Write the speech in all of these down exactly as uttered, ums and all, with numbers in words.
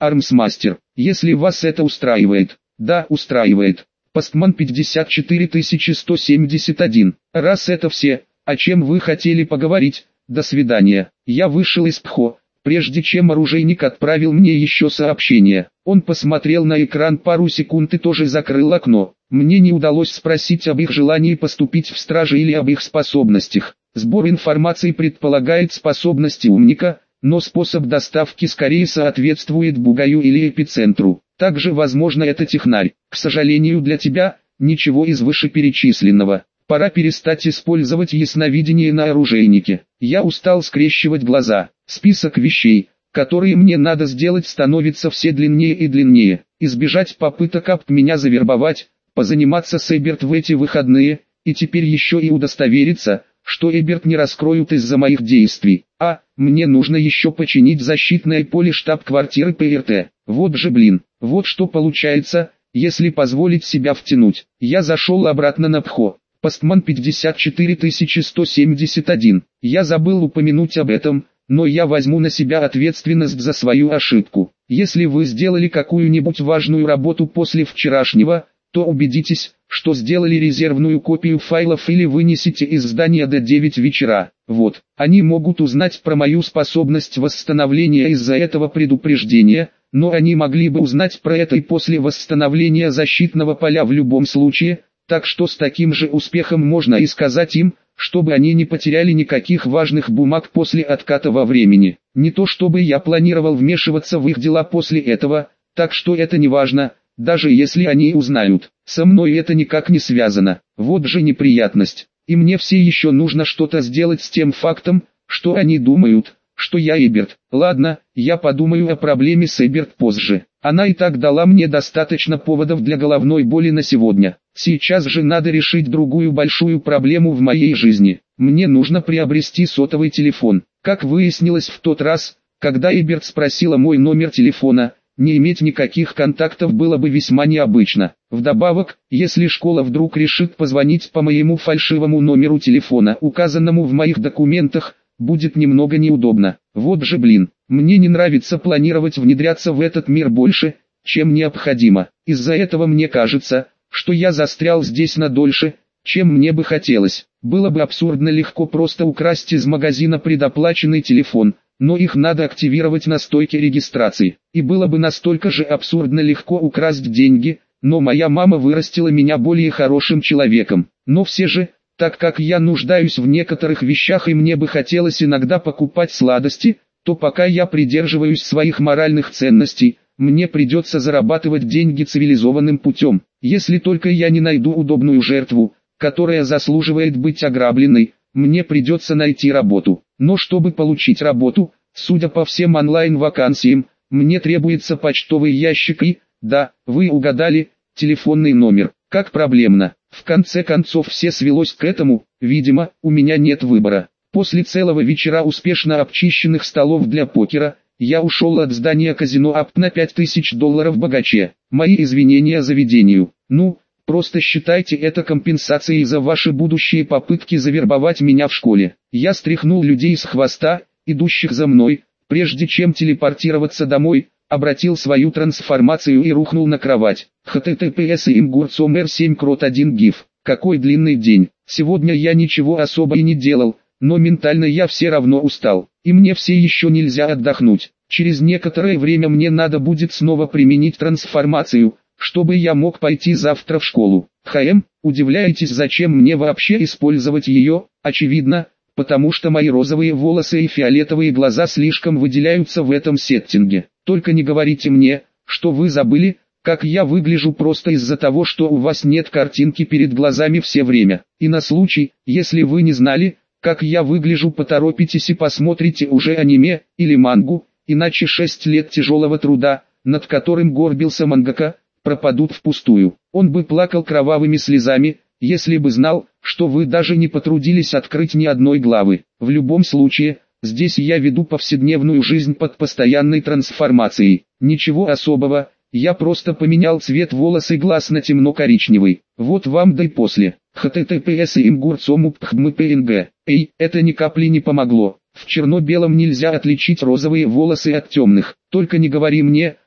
Армсмастер. Если вас это устраивает. Да, устраивает. Постман пятьдесят четыре тысячи сто семьдесят один. Раз это все, о чем вы хотели поговорить, до свидания. Я вышел из ПХО, прежде чем оружейник отправил мне еще сообщение. Он посмотрел на экран пару секунд и тоже закрыл окно. Мне не удалось спросить об их желании поступить в страже или об их способностях. Сбор информации предполагает способности умника, но способ доставки скорее соответствует бугаю или эпицентру. Также возможно это технарь. К сожалению для тебя, ничего из вышеперечисленного. Пора перестать использовать ясновидение на оружейнике. Я устал скрещивать глаза. Список вещей, которые мне надо сделать, становится все длиннее и длиннее. Избежать попыток об меня завербовать, позаниматься с Эберт в эти выходные, и теперь еще и удостовериться, что Эберт не раскроют из-за моих действий. А, мне нужно еще починить защитное поле штаб-квартиры ПРТ. Вот же блин, вот что получается, если позволить себя втянуть. Я зашел обратно на ПХО. Постман пятьдесят четыре тысячи сто семьдесят один. Я забыл упомянуть об этом, но я возьму на себя ответственность за свою ошибку. Если вы сделали какую-нибудь важную работу после вчерашнего, то убедитесь, что сделали резервную копию файлов или вынесите из здания до девяти вечера. Вот, они могут узнать про мою способность восстановления из-за этого предупреждения, но они могли бы узнать про это и после восстановления защитного поля в любом случае, так что с таким же успехом можно и сказать им, чтобы они не потеряли никаких важных бумаг после отката во времени. Не то чтобы я планировал вмешиваться в их дела после этого, так что это не важно. Даже если они узнают, со мной это никак не связано. Вот же неприятность. И мне все еще нужно что-то сделать с тем фактом, что они думают, что я Эберт. Ладно, я подумаю о проблеме с Эберт позже. Она и так дала мне достаточно поводов для головной боли на сегодня. Сейчас же надо решить другую большую проблему в моей жизни. Мне нужно приобрести сотовый телефон. Как выяснилось в тот раз, когда Эберт спросила мой номер телефона, не иметь никаких контактов было бы весьма необычно. Вдобавок, если школа вдруг решит позвонить по моему фальшивому номеру телефона, указанному в моих документах, будет немного неудобно. Вот же блин, мне не нравится планировать внедряться в этот мир больше, чем необходимо. Из-за этого мне кажется, что я застрял здесь надольше, чем мне бы хотелось. Было бы абсурдно легко просто украсть из магазина предоплаченный телефон, но их надо активировать на стойке регистрации. И было бы настолько же абсурдно легко украсть деньги, но моя мама вырастила меня более хорошим человеком. Но все же, так как я нуждаюсь в некоторых вещах и мне бы хотелось иногда покупать сладости, то пока я придерживаюсь своих моральных ценностей, мне придется зарабатывать деньги цивилизованным путем. Если только я не найду удобную жертву, которая заслуживает быть ограбленной, мне придется найти работу. Но чтобы получить работу, судя по всем онлайн-вакансиям, мне требуется почтовый ящик и, да, вы угадали, телефонный номер. Как проблемно. В конце концов все свелось к этому, видимо, у меня нет выбора. После целого вечера успешно обчищенных столов для покера, я ушел от здания казино апт на пять тысяч долларов богаче. Мои извинения заведению. Ну, просто считайте это компенсацией за ваши будущие попытки завербовать меня в школе. Я стряхнул людей с хвоста, идущих за мной, прежде чем телепортироваться домой, обратил свою трансформацию и рухнул на кровать. https имгурцом эр семь крот один гиф. Какой длинный день. Сегодня я ничего особо и не делал, но ментально я все равно устал. И мне все еще нельзя отдохнуть. Через некоторое время мне надо будет снова применить трансформацию, чтобы я мог пойти завтра в школу. ХМ, удивляетесь, зачем мне вообще использовать ее? Очевидно, потому что мои розовые волосы и фиолетовые глаза слишком выделяются в этом сеттинге. Только не говорите мне, что вы забыли, как я выгляжу просто из-за того, что у вас нет картинки перед глазами все время. И на случай, если вы не знали, как я выгляжу, поторопитесь и посмотрите уже аниме или мангу, иначе шесть лет тяжелого труда, над которым горбился мангака, пропадут впустую. Он бы плакал кровавыми слезами, если бы знал, что вы даже не потрудились открыть ни одной главы. В любом случае, здесь я веду повседневную жизнь под постоянной трансформацией. Ничего особого, я просто поменял цвет волос и глаз на темно-коричневый. Вот вам да и после. https имгурцом упхмпнг. Эй, это ни капли не помогло. В черно-белом нельзя отличить розовые волосы от темных. Только не говори мне,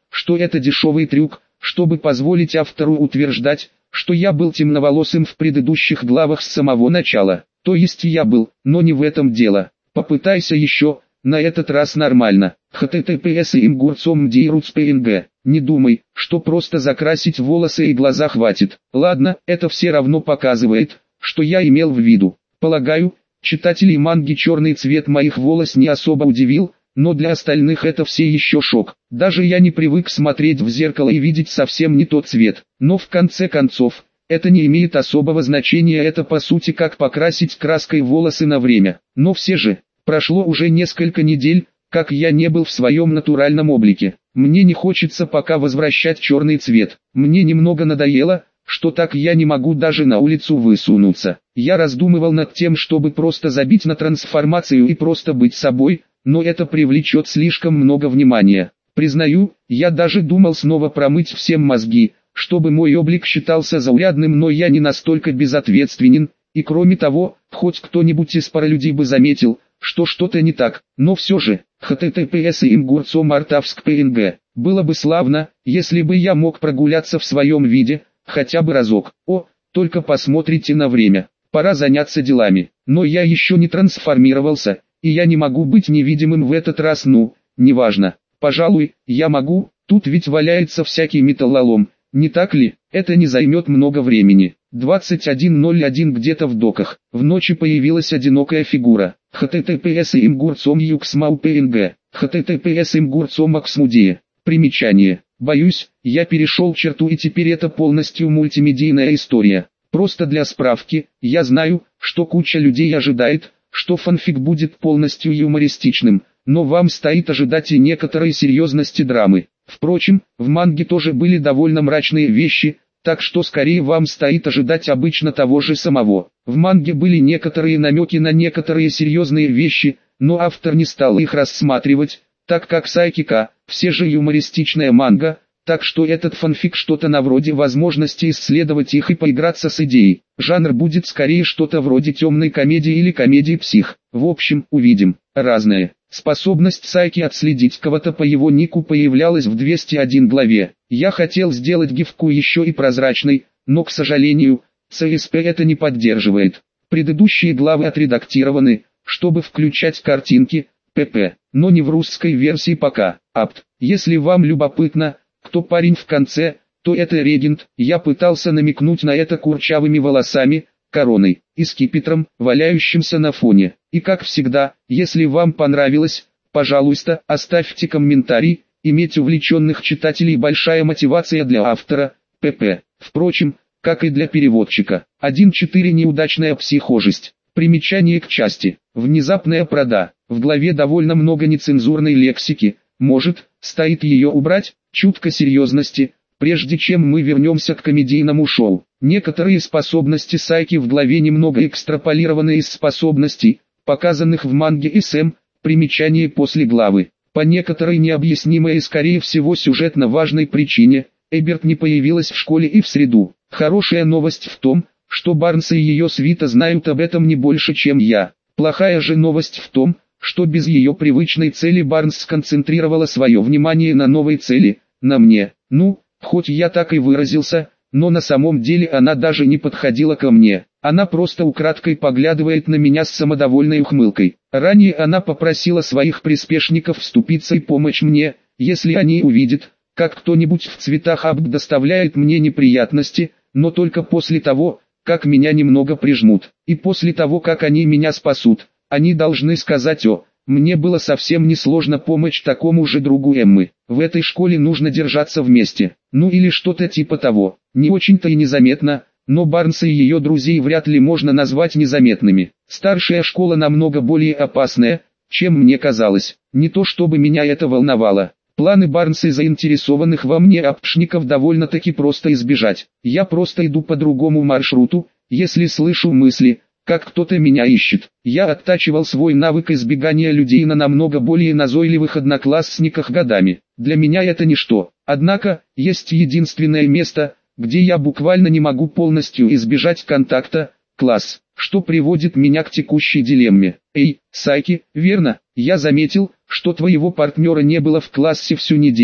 что это дешевый трюк, чтобы позволить автору утверждать, что я был темноволосым в предыдущих главах с самого начала. То есть я был, но не в этом дело. Попытайся еще, на этот раз нормально. https имгурцом druts.png. Не думай, что просто закрасить волосы и глаза хватит. Ладно, это все равно показывает, что я имел в виду. Полагаю, читателей манги черный цвет моих волос не особо удивил, но для остальных это все еще шок. Даже я не привык смотреть в зеркало и видеть совсем не тот цвет. Но в конце концов, это не имеет особого значения, это по сути как покрасить краской волосы на время. Но все же, прошло уже несколько недель, как я не был в своем натуральном облике. Мне не хочется пока возвращать черный цвет. Мне немного надоело, что так я не могу даже на улицу высунуться. Я раздумывал над тем, чтобы просто забить на трансформацию и просто быть собой, но это привлечет слишком много внимания. Признаю, я даже думал снова промыть всем мозги, чтобы мой облик считался заурядным, но я не настолько безответственен, и кроме того, хоть кто-нибудь из паралюдей бы заметил, что что-то не так, но все же, https имгурцом артавск.png. Было бы славно, если бы я мог прогуляться в своем виде, хотя бы разок. О, только посмотрите на время, пора заняться делами. Но я еще не трансформировался, и я не могу быть невидимым в этот раз, ну, неважно. Пожалуй, я могу, тут ведь валяется всякий металлолом, не так ли? Это не займет много времени. двадцать один ноль один где-то в доках. В ночи появилась одинокая фигура. https имгурцом юксмау.png. https имгурцом аксмудия. Примечание. Боюсь, я перешел черту, и теперь это полностью мультимедийная история. Просто для справки, я знаю, что куча людей ожидает, что фанфик будет полностью юмористичным, но вам стоит ожидать и некоторой серьезности драмы. Впрочем, в манге тоже были довольно мрачные вещи, так что скорее вам стоит ожидать обычно того же самого. В манге были некоторые намеки на некоторые серьезные вещи, но автор не стал их рассматривать, так как Сайкика, все же юмористичная манга, так что этот фанфик что-то на вроде возможности исследовать их и поиграться с идеей. Жанр будет скорее что-то вроде темной комедии или комедии псих. В общем, увидим. Разное. Способность Сайки отследить кого-то по его нику появлялась в двести один главе. Я хотел сделать гифку еще и прозрачной, но, к сожалению, си эс пи это не поддерживает. Предыдущие главы отредактированы, чтобы включать картинки, пэ-пэ, но не в русской версии пока. Апт. Если вам любопытно, кто парень в конце, то это регент. Я пытался намекнуть на это курчавыми волосами, короной и скипетром, валяющимся на фоне. И как всегда, если вам понравилось, пожалуйста, оставьте комментарий. Иметь увлеченных читателей большая мотивация для автора, пэ-пэ. Впрочем, как и для переводчика. один четыре неудачная психожесть. Примечание к части. Внезапная прода. В главе довольно много нецензурной лексики. Может, стоит ее убрать? Чутко серьезности, прежде чем мы вернемся к комедийному шоу. Некоторые способности Сайки в главе немного экстраполированы из способностей, показанных в манге эс эм, примечание после главы. По некоторой необъяснимой и скорее всего сюжетно важной причине, Эберт не появилась в школе и в среду. Хорошая новость в том, что Барнс и ее свита знают об этом не больше, чем я. Плохая же новость в том, что без ее привычной цели Барнс сконцентрировала свое внимание на новой цели, на мне. Ну, хоть я так и выразился, но на самом деле она даже не подходила ко мне. Она просто украдкой поглядывает на меня с самодовольной ухмылкой. Ранее она попросила своих приспешников вступиться и помочь мне, если они увидят, как кто-нибудь в цветах Абд доставляет мне неприятности, но только после того, как меня немного прижмут, и после того, как они меня спасут. Они должны сказать: о, мне было совсем несложно помочь такому же другу Эммы. В этой школе нужно держаться вместе. Ну или что-то типа того. Не очень-то и незаметно, но Барнса и ее друзей вряд ли можно назвать незаметными. Старшая школа намного более опасная, чем мне казалось. Не то чтобы меня это волновало. Планы Барнса и заинтересованных во мне апшников довольно-таки просто избежать. Я просто иду по другому маршруту, если слышу мысли, как кто-то меня ищет. Я оттачивал свой навык избегания людей на намного более назойливых одноклассниках годами. Для меня это ничто. Однако, есть единственное место, где я буквально не могу полностью избежать контакта – класс, что приводит меня к текущей дилемме. Эй, Сайки, верно, я заметил, что твоего партнера не было в классе всю неделю,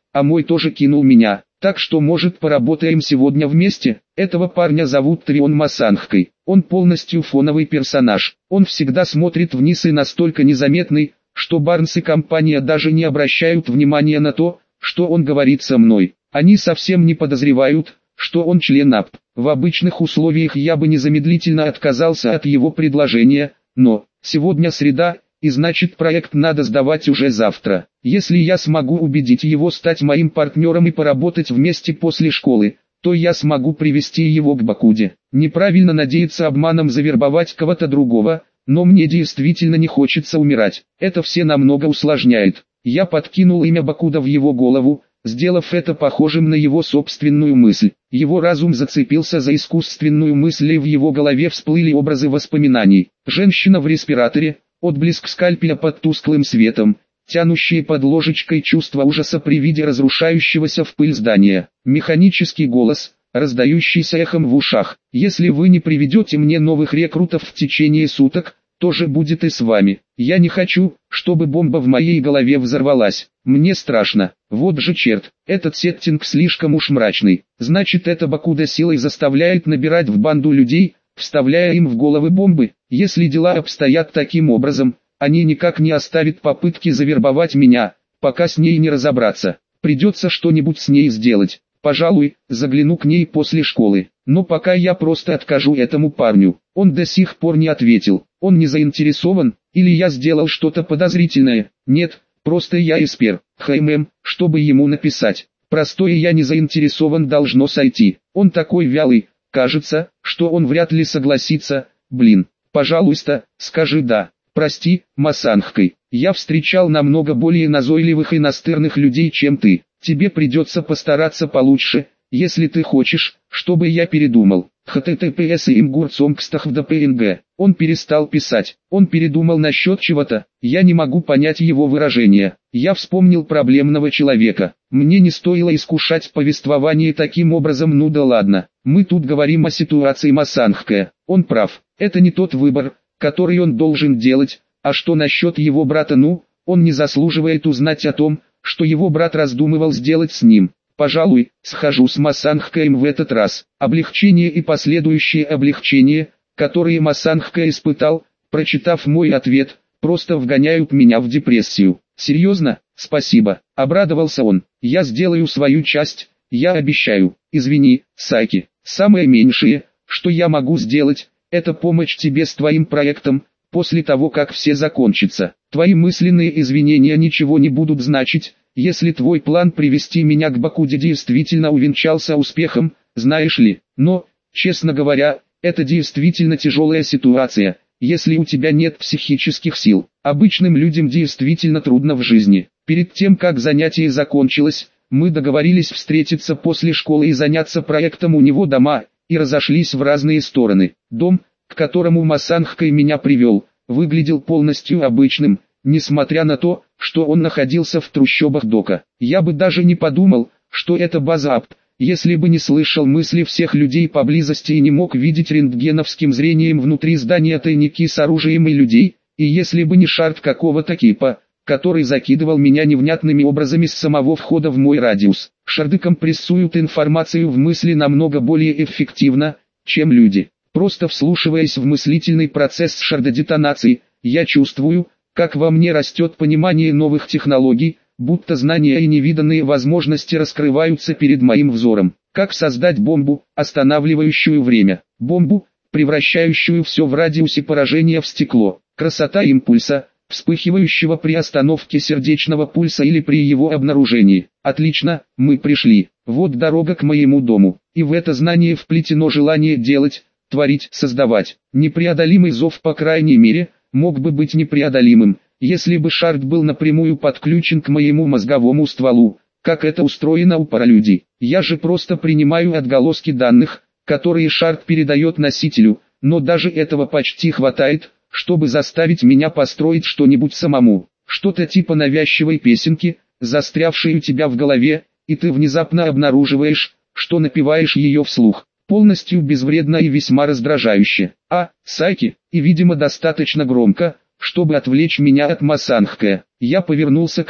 а мой тоже кинул меня. Так что, может, поработаем сегодня вместе? Этого парня зовут Трион Масангхай. Он полностью фоновый персонаж. Он всегда смотрит вниз и настолько незаметный, что Барнс и компания даже не обращают внимания на то, что он говорит со мной. Они совсем не подозревают, что он член АП. В обычных условиях я бы незамедлительно отказался от его предложения, но сегодня среда, и значит проект надо сдавать уже завтра. Если я смогу убедить его стать моим партнером и поработать вместе после школы, то я смогу привести его к Бакуде. Неправильно надеяться обманом завербовать кого-то другого, но мне действительно не хочется умирать. Это все намного усложняет. Я подкинул имя Бакуда в его голову, сделав это похожим на его собственную мысль. Его разум зацепился за искусственную мысль, и в его голове всплыли образы воспоминаний. Женщина в респираторе, отблеск скальпеля под тусклым светом, тянущие под ложечкой чувство ужаса при виде разрушающегося в пыль здания. Механический голос, раздающийся эхом в ушах. Если вы не приведете мне новых рекрутов в течение суток, то же будет и с вами. Я не хочу, чтобы бомба в моей голове взорвалась. Мне страшно. Вот же черт, этот сеттинг слишком уж мрачный. Значит, это Бакуда силой заставляет набирать в банду людей, вставляя им в головы бомбы. Если дела обстоят таким образом, они никак не оставят попытки завербовать меня, пока с ней не разобраться. Придется что-нибудь с ней сделать. Пожалуй, загляну к ней после школы. Но пока я просто откажу этому парню. Он до сих пор не ответил. Он не заинтересован, или я сделал что-то подозрительное? Нет, просто я эспер. Хэм, чтобы ему написать. Простое «я не заинтересован» должно сойти. Он такой вялый, кажется, что он вряд ли согласится. Блин, пожалуйста, скажи «да». Прости, Масангхай, я встречал намного более назойливых и настырных людей, чем ты. Тебе придется постараться получше, если ты хочешь, чтобы я передумал. эйч ти ти пи эс имгурцомкстах в ДПНГ. Он перестал писать. Он передумал насчет чего-то. Я не могу понять его выражения. Я вспомнил проблемного человека. Мне не стоило искушать повествование таким образом. Ну да ладно. Мы тут говорим о ситуации Масангхая. Он прав. Это не тот выбор, который он должен делать. А что насчет его брата? Ну, он не заслуживает узнать о том, что его брат раздумывал сделать с ним. Пожалуй, схожу с Масангхаем в этот раз. Облегчение и последующее облегчение, которое Масангхай испытал, прочитав мой ответ, просто вгоняют меня в депрессию. Серьезно? Спасибо. Обрадовался он. Я сделаю свою часть, я обещаю. Извини, Сайки. Самое меньшее, что я могу сделать, это помочь тебе с твоим проектом, после того как все закончится. Твои мысленные извинения ничего не будут значить, если твой план привести меня к Бакуде действительно увенчался успехом, знаешь ли. Но, честно говоря, это действительно тяжелая ситуация, если у тебя нет психических сил. Обычным людям действительно трудно в жизни. Перед тем как занятие закончилось, мы договорились встретиться после школы и заняться проектом у него дома, и разошлись в разные стороны. Дом, к которому Масангхай меня привел, выглядел полностью обычным, несмотря на то, что он находился в трущобах Дока. Я бы даже не подумал, что это база АПТ, если бы не слышал мысли всех людей поблизости и не мог видеть рентгеновским зрением внутри здания тайники с оружием и людей, и если бы не шарт какого-то типа, который закидывал меня невнятными образами с самого входа в мой радиус. Шарды компрессуют информацию в мысли намного более эффективно, чем люди. Просто вслушиваясь в мыслительный процесс шардодетонации, я чувствую, как во мне растет понимание новых технологий, будто знания и невиданные возможности раскрываются перед моим взором. Как создать бомбу, останавливающую время. Бомбу, превращающую все в радиусе поражения в стекло. Красота импульса, вспыхивающего при остановке сердечного пульса или при его обнаружении. Отлично, мы пришли. Вот дорога к моему дому. И в это знание вплетено желание делать, творить, создавать. Непреодолимый зов, по крайней мере, мог бы быть непреодолимым, если бы шард был напрямую подключен к моему мозговому стволу, как это устроено у паралюдей. Я же просто принимаю отголоски данных, которые шард передает носителю, но даже этого почти хватает, чтобы заставить меня построить что-нибудь самому. Что-то типа навязчивой песенки, застрявшей у тебя в голове, и ты внезапно обнаруживаешь, что напеваешь ее вслух. Полностью безвредно и весьма раздражающе. А, Сайки, и видимо достаточно громко, чтобы отвлечь меня от Масангхая. Я повернулся к нему.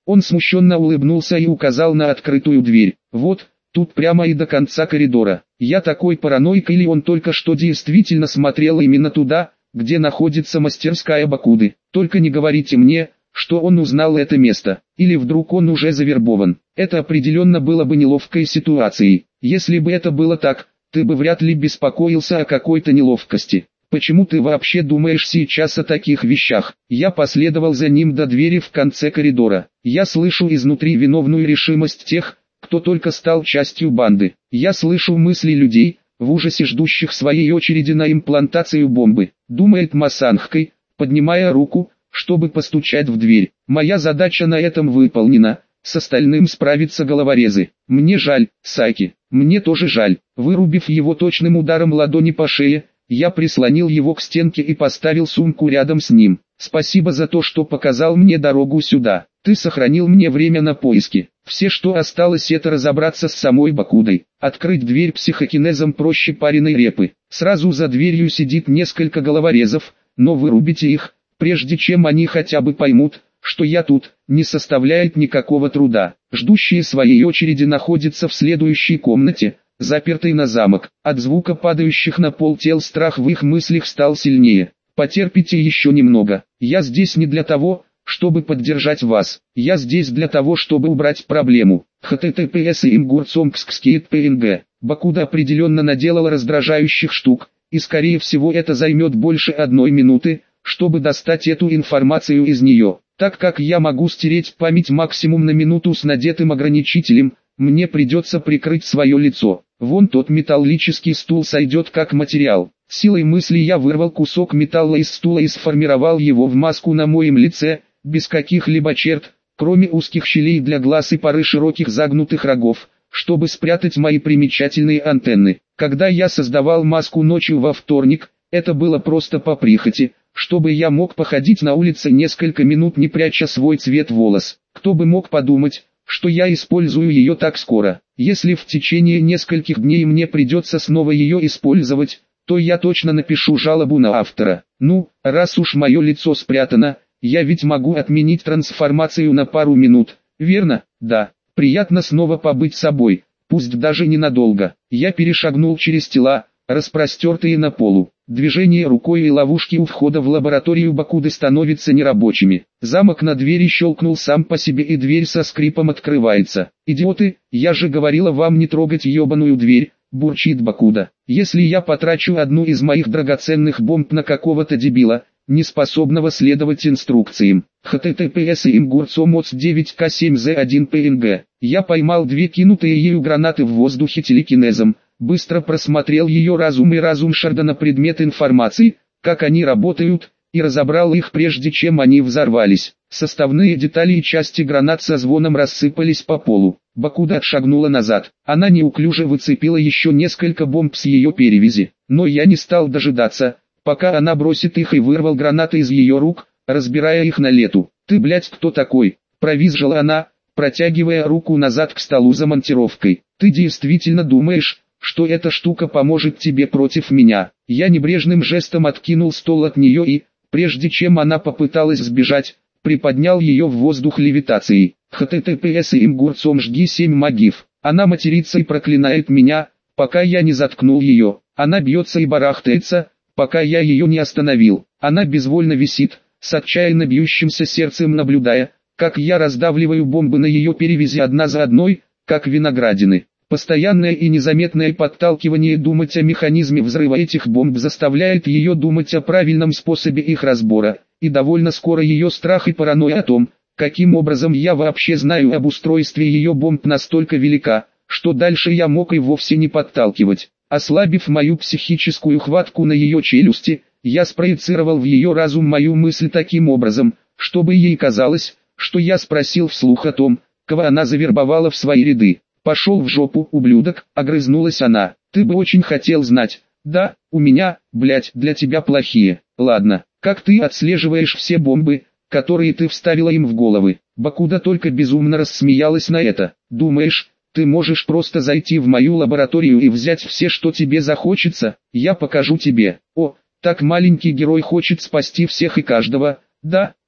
Он смущенно улыбнулся и указал на открытую дверь. Вот, тут прямо и до конца коридора. Я такой параноик или он только что действительно смотрел именно туда, где находится мастерская Бакуды. Только не говорите мне, что он узнал это место, или вдруг он уже завербован. Это определенно было бы неловкой ситуацией. Если бы это было так, ты бы вряд ли беспокоился о какой-то неловкости. Почему ты вообще думаешь сейчас о таких вещах? Я последовал за ним до двери в конце коридора. Я слышу изнутри виновную решимость тех, кто только стал частью банды. Я слышу мысли людей, в ужасе ждущих своей очереди на имплантацию бомбы. Думает Масанхкой, поднимая руку, чтобы постучать в дверь. Моя задача на этом выполнена. С остальным справятся головорезы. Мне жаль, Саки. Мне тоже жаль. Вырубив его точным ударом ладони по шее, я прислонил его к стенке и поставил сумку рядом с ним. Спасибо за то, что показал мне дорогу сюда. Ты сохранил мне время на поиски. Все, что осталось, это разобраться с самой Бакудой. Открыть дверь психокинезом проще пареной репы. Сразу за дверью сидит несколько головорезов, но вырубите их, прежде чем они хотя бы поймут, что я тут, не составляет никакого труда. Ждущие своей очереди находятся в следующей комнате, запертый на замок. От звука падающих на пол тел страх в их мыслях стал сильнее. Потерпите еще немного. Я здесь не для того, чтобы поддержать вас. Я здесь для того, чтобы убрать проблему. https imgurtsomskskit.png. Бакуда определенно наделала раздражающих штук, и скорее всего это займет больше одной минуты, чтобы достать эту информацию из нее. Так как я могу стереть память максимум на минуту с надетым ограничителем, мне придется прикрыть свое лицо. Вон тот металлический стул сойдет как материал. Силой мысли я вырвал кусок металла из стула и сформировал его в маску на моем лице, без каких-либо черт, кроме узких щелей для глаз и пары широких загнутых рогов, чтобы спрятать мои примечательные антенны. Когда я создавал маску ночью во вторник, это было просто по прихоти, чтобы я мог походить на улице несколько минут, не пряча свой цвет волос. Кто бы мог подумать, что я использую ее так скоро. Если в течение нескольких дней мне придется снова ее использовать, то я точно напишу жалобу на автора. Ну, раз уж мое лицо спрятано, я ведь могу отменить трансформацию на пару минут, верно? Да. Приятно снова побыть собой, пусть даже ненадолго. Я перешагнул через тела, распростертые на полу. Движение рукой и ловушки у входа в лабораторию Бакуды становятся нерабочими. Замок на двери щелкнул сам по себе, и дверь со скрипом открывается. «Идиоты, я же говорила вам не трогать ебаную дверь», — бурчит Бакуда. «Если я потрачу одну из моих драгоценных бомб на какого-то дебила, не способного следовать инструкциям». https imgurtsomoc девять к семь з один png. Я поймал две кинутые ею гранаты в воздухе телекинезом, быстро просмотрел ее разум и разум Шарда на предмет информации, как они работают, и разобрал их прежде чем они взорвались. Составные детали и части гранат со звоном рассыпались по полу. Бакуда отшагнула назад. Она неуклюже выцепила еще несколько бомб с ее перевязи, но я не стал дожидаться, пока она бросит их, и вырвал гранаты из ее рук, разбирая их на лету. «Ты, блядь, кто такой?» — провизжила она, протягивая руку назад к столу за монтировкой. «Ты действительно думаешь, что эта штука поможет тебе против меня?» Я небрежным жестом откинул стол от нее и, прежде чем она попыталась сбежать, приподнял ее в воздух левитацией. https imgurtsomjgi семь магив. Она матерится и проклинает меня, пока я не заткнул ее. Она бьется и барахтается, пока я ее не остановил. Она безвольно висит, с отчаянно бьющимся сердцем, наблюдая, как я раздавливаю бомбы на ее перевязи одна за одной, как виноградины. Постоянное и незаметное подталкивание думать о механизме взрыва этих бомб заставляет ее думать о правильном способе их разбора, и довольно скоро ее страх и паранойя о том, каким образом я вообще знаю об устройстве ее бомб, настолько велика, что дальше я мог и вовсе не подталкивать. Ослабив мою психическую хватку на ее челюсти, я спроецировал в ее разум мою мысль таким образом, чтобы ей казалось, что я спросил вслух о том, кого она завербовала в свои ряды. «Пошел в жопу, ублюдок», — огрызнулась она. «Ты бы очень хотел знать. Да, у меня, блять, для тебя плохие. Ладно, как ты отслеживаешь все бомбы, которые ты вставила им в головы?» Бакуда только безумно рассмеялась на это. «Думаешь, ты можешь просто зайти в мою лабораторию и взять все, что тебе захочется? Я покажу тебе. О, так маленький герой хочет спасти всех и каждого. Да,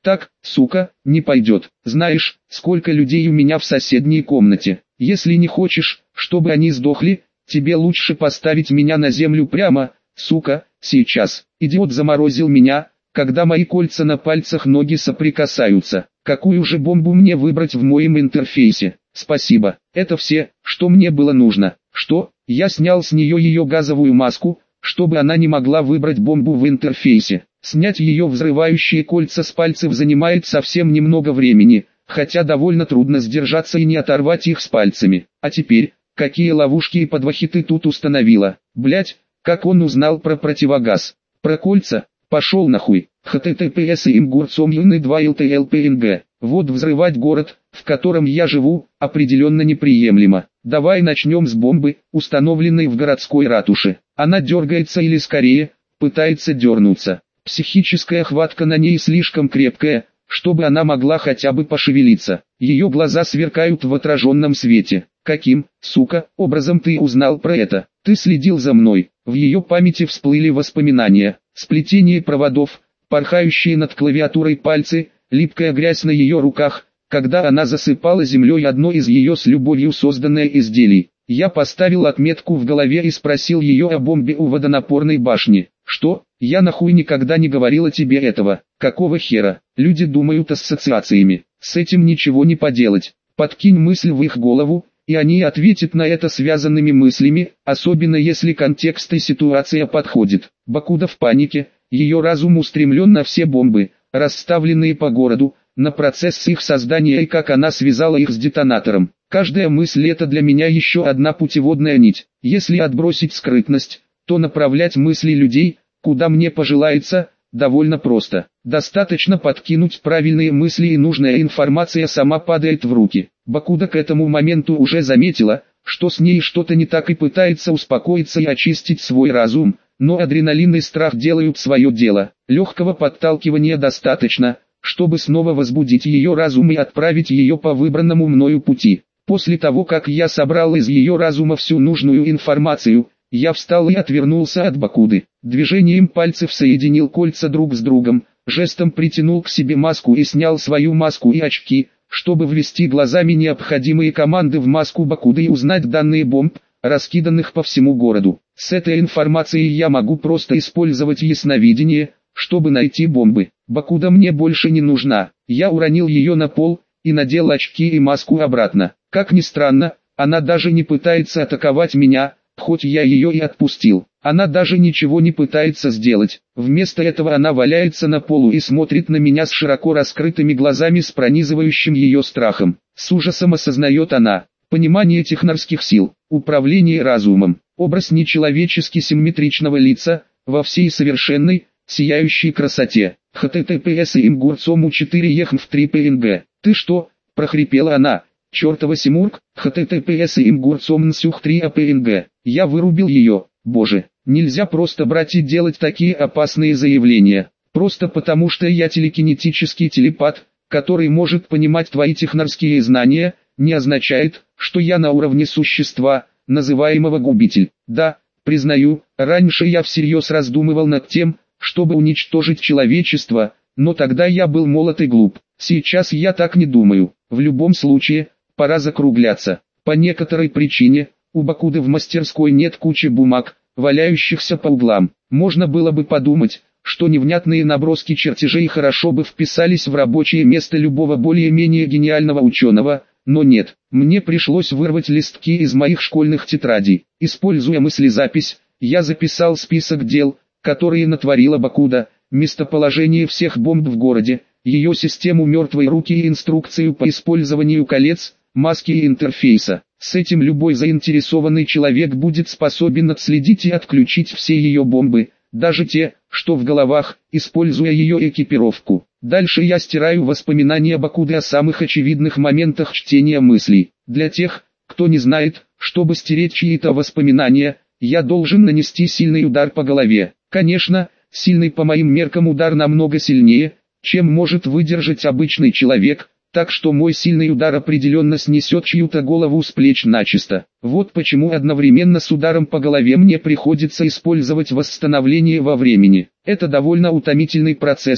Так, сука, не пойдет. Знаешь, сколько людей у меня в соседней комнате. Если не хочешь, чтобы они сдохли, тебе лучше поставить меня на землю прямо, сука, сейчас. Идиот заморозил меня, когда мои кольца на пальцах ноги соприкасаются. Какую же бомбу мне выбрать в моем интерфейсе? Спасибо, это все, что мне было нужно. Что? Я снял с нее ее газовую маску, чтобы она не могла выбрать бомбу в интерфейсе. Снять ее взрывающие кольца с пальцев занимает совсем немного времени, хотя довольно трудно сдержаться и не оторвать их с пальцами. А теперь, какие ловушки и подвохи ты тут установила? Блять, как он узнал про противогаз? Про кольца? Пошел нахуй. https имгурцом юны два ltlpng. Вот взрывать город, в котором я живу, определенно неприемлемо. Давай начнем с бомбы, установленной в городской ратуше. Она дергается или скорее, пытается дернуться. Психическая хватка на ней слишком крепкая, чтобы она могла хотя бы пошевелиться. Ее глаза сверкают в отраженном свете. Каким, сука, образом ты узнал про это? Ты следил за мной. В ее памяти всплыли воспоминания. Сплетение проводов, порхающие над клавиатурой пальцы, липкая грязь на ее руках, когда она засыпала землей одно из ее с любовью созданное изделий. Я поставил отметку в голове и спросил ее о бомбе у водонапорной башни. Что? Я нахуй никогда не говорила тебе этого. Какого хера? Люди думают ассоциациями. С этим ничего не поделать. Подкинь мысль в их голову, и они ответят на это связанными мыслями, особенно если контекст и ситуация подходит. Бакуда в панике, ее разум устремлен на все бомбы, расставленные по городу, на процесс их создания и как она связала их с детонатором. Каждая мысль — это для меня еще одна путеводная нить. Если отбросить скрытность, то направлять мысли людей, куда мне пожелается, довольно просто. Достаточно подкинуть правильные мысли, и нужная информация сама падает в руки. Бакуда к этому моменту уже заметила, что с ней что-то не так, и пытается успокоиться и очистить свой разум, но адреналин и страх делают свое дело. Легкого подталкивания достаточно, чтобы снова возбудить ее разум и отправить ее по выбранному мною пути. После того, как я собрал из ее разума всю нужную информацию, я встал и отвернулся от Бакуды. Движением пальцев соединил кольца друг с другом, жестом притянул к себе маску и снял свою маску и очки, чтобы ввести глазами необходимые команды в маску Бакуды и узнать данные бомб, раскиданных по всему городу. С этой информацией я могу просто использовать ясновидение, чтобы найти бомбы. Бакуда мне больше не нужна. Я уронил ее на пол и надел очки и маску обратно. Как ни странно, она даже не пытается атаковать меня, хоть я ее и отпустил. Она даже ничего не пытается сделать. Вместо этого она валяется на полу и смотрит на меня с широко раскрытыми глазами с пронизывающим ее страхом. С ужасом осознает она. Понимание технарских сил, управление разумом, образ нечеловечески симметричного лица, во всей совершенной, сияющей красоте. https имгурцому четыре ехмв три png. Ты что? Прохрипела она. Чертова Симург, https имгурцом нсюх три апнг. Я вырубил ее. Боже, нельзя просто брать и делать такие опасные заявления. Просто потому, что я телекинетический телепат, который может понимать твои технарские знания, не означает, что я на уровне существа, называемого губитель. Да, признаю, раньше я всерьез раздумывал над тем, чтобы уничтожить человечество, но тогда я был молод и глуп. Сейчас я так не думаю. В любом случае, пора закругляться. По некоторой причине, у Бакуды в мастерской нет кучи бумаг, валяющихся по углам. Можно было бы подумать, что невнятные наброски чертежей хорошо бы вписались в рабочее место любого более-менее гениального ученого, но нет. Мне пришлось вырвать листки из моих школьных тетрадей. Используя мыслезапись, я записал список дел, которые натворила Бакуда, местоположение всех бомб в городе, ее систему мертвой руки и инструкцию по использованию колец, маски и интерфейса. С этим любой заинтересованный человек будет способен отследить и отключить все ее бомбы, даже те, что в головах, используя ее экипировку. Дальше я стираю воспоминания Бакуды о самых очевидных моментах чтения мыслей. Для тех, кто не знает, чтобы стереть чьи-то воспоминания, я должен нанести сильный удар по голове. Конечно, сильный по моим меркам удар намного сильнее, чем может выдержать обычный человек, так что мой сильный удар определенно снесет чью-то голову с плеч начисто. Вот почему одновременно с ударом по голове мне приходится использовать восстановление во времени. Это довольно утомительный процесс,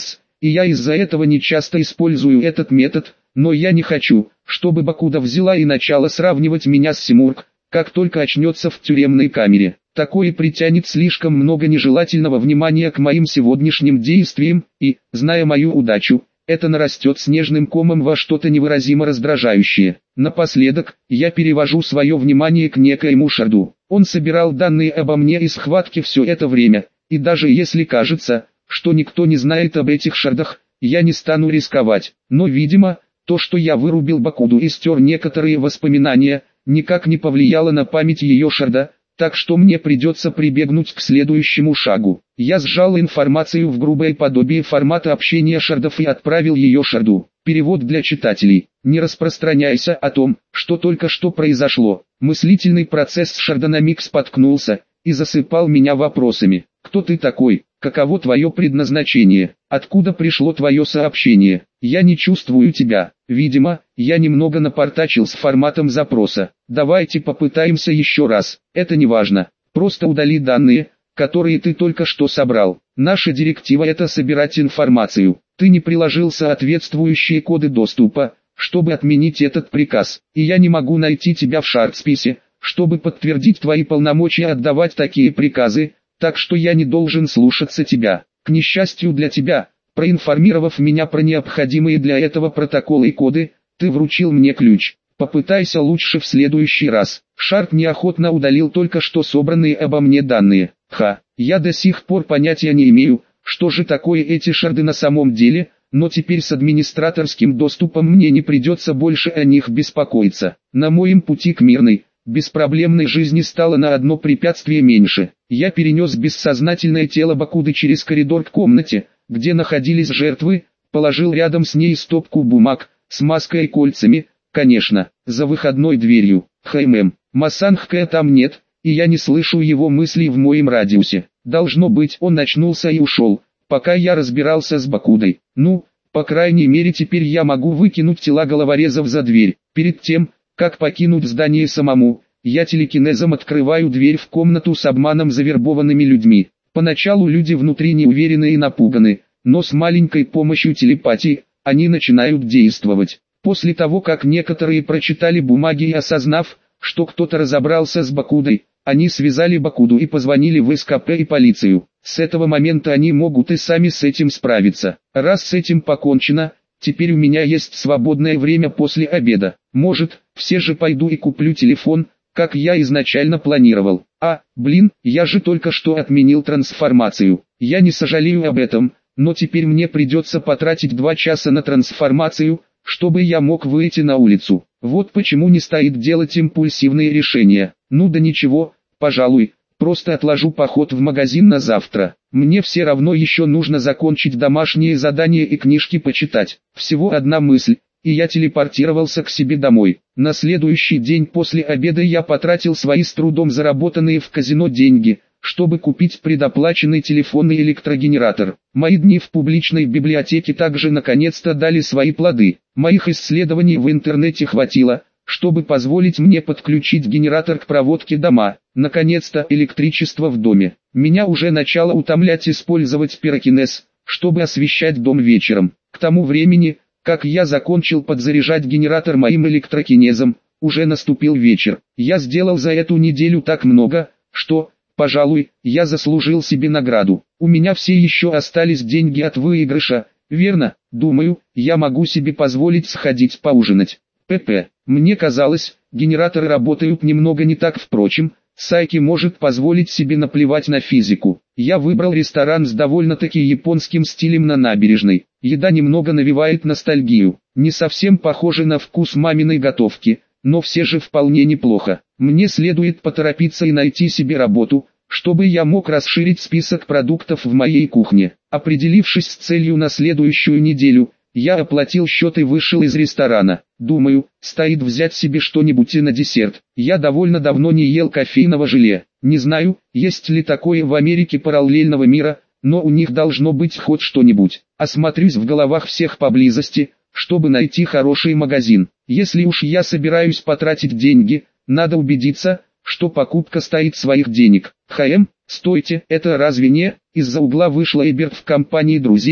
и я из-за этого не часто использую этот метод, но я не хочу, чтобы Бакуда взяла и начала сравнивать меня с Симург, как только очнется в тюремной камере. Такое притянет слишком много нежелательного внимания к моим сегодняшним действиям, и, зная мою удачу, это нарастет снежным комом во что-то невыразимо раздражающее. Напоследок, я перевожу свое внимание к некоему Шарду. Он собирал данные обо мне из схватки все это время, и даже если кажется, что никто не знает об этих Шардах, я не стану рисковать. Но видимо, то, что я вырубил Бакуду и стер некоторые воспоминания, никак не повлияло на память ее Шарда, так что мне придется прибегнуть к следующему шагу. Я сжал информацию в грубое подобие формата общения Шардов и отправил ее Шарду. Перевод для читателей. Не распространяйся о том, что только что произошло. Мыслительный процесс Шарда на миг споткнулся и засыпал меня вопросами. Кто ты такой? Каково твое предназначение? Откуда пришло твое сообщение? Я не чувствую тебя. Видимо, я немного напортачил с форматом запроса. Давайте попытаемся еще раз. Это не важно. Просто удали данные, которые ты только что собрал. Наша директива — это собирать информацию. Ты не приложил соответствующие коды доступа, чтобы отменить этот приказ. И я не могу найти тебя в шардсписе, чтобы подтвердить твои полномочия отдавать такие приказы, так что я не должен слушаться тебя. К несчастью для тебя, проинформировав меня про необходимые для этого протоколы и коды, ты вручил мне ключ. Попытайся лучше в следующий раз. Шард неохотно удалил только что собранные обо мне данные. Ха, я до сих пор понятия не имею, что же такое эти шарды на самом деле, но теперь с администраторским доступом мне не придется больше о них беспокоиться. На моем пути к мирной, беспроблемной жизни стало на одно препятствие меньше. Я перенес бессознательное тело Бакуды через коридор к комнате, где находились жертвы, положил рядом с ней стопку бумаг, с маской и кольцами, конечно, за выходной дверью. Хм, Масангхэ там нет, и я не слышу его мыслей в моем радиусе. Должно быть, он очнулся и ушел, пока я разбирался с Бакудой. Ну, по крайней мере теперь я могу выкинуть тела головорезов за дверь. Перед тем, как покинуть здание самому, я телекинезом открываю дверь в комнату с обманом завербованными людьми. Поначалу люди внутри не уверены и напуганы, но с маленькой помощью телепатии, они начинают действовать. После того, как некоторые прочитали бумаги и осознав, что кто-то разобрался с Бакудой, они связали Бакуду и позвонили в СКП и полицию. С этого момента они могут и сами с этим справиться. Раз с этим покончено, теперь у меня есть свободное время после обеда. Может, все же пойду и куплю телефон, как я изначально планировал. А, блин, я же только что отменил трансформацию. Я не сожалею об этом, но теперь мне придется потратить два часа на трансформацию, чтобы я мог выйти на улицу. Вот почему не стоит делать импульсивные решения. Ну да ничего, пожалуй, просто отложу поход в магазин на завтра. Мне все равно еще нужно закончить домашние задания и книжки почитать. Всего одна мысль, и я телепортировался к себе домой. На следующий день после обеда я потратил свои с трудом заработанные в казино деньги, чтобы купить предоплаченный телефонный электрогенератор. Мои дни в публичной библиотеке также наконец-то дали свои плоды. Моих исследований в интернете хватило, чтобы позволить мне подключить генератор к проводке дома. Наконец-то электричество в доме. Меня уже начало утомлять использовать пирокинез, чтобы освещать дом вечером. К тому времени, как я закончил подзаряжать генератор моим электрокинезом, уже наступил вечер. Я сделал за эту неделю так много, что, пожалуй, я заслужил себе награду. У меня все еще остались деньги от выигрыша, верно? Думаю, я могу себе позволить сходить поужинать. ПП. Мне казалось, генераторы работают немного не так, впрочем, Сайки может позволить себе наплевать на физику. Я выбрал ресторан с довольно-таки японским стилем на набережной. Еда немного навевает ностальгию. Не совсем похожа на вкус маминой готовки, но все же вполне неплохо. Мне следует поторопиться и найти себе работу, чтобы я мог расширить список продуктов в моей кухне. Определившись с целью на следующую неделю, я оплатил счет и вышел из ресторана. Думаю, стоит взять себе что-нибудь и на десерт. Я довольно давно не ел кофейного желе. Не знаю, есть ли такое в Америке параллельного мира, но у них должно быть хоть что-нибудь. Осмотрюсь в головах всех поблизости, чтобы найти хороший магазин. Если уж я собираюсь потратить деньги, надо убедиться, что покупка стоит своих денег. Хм, стойте, это разве не? Из-за угла вышла Эберт в компании друзей,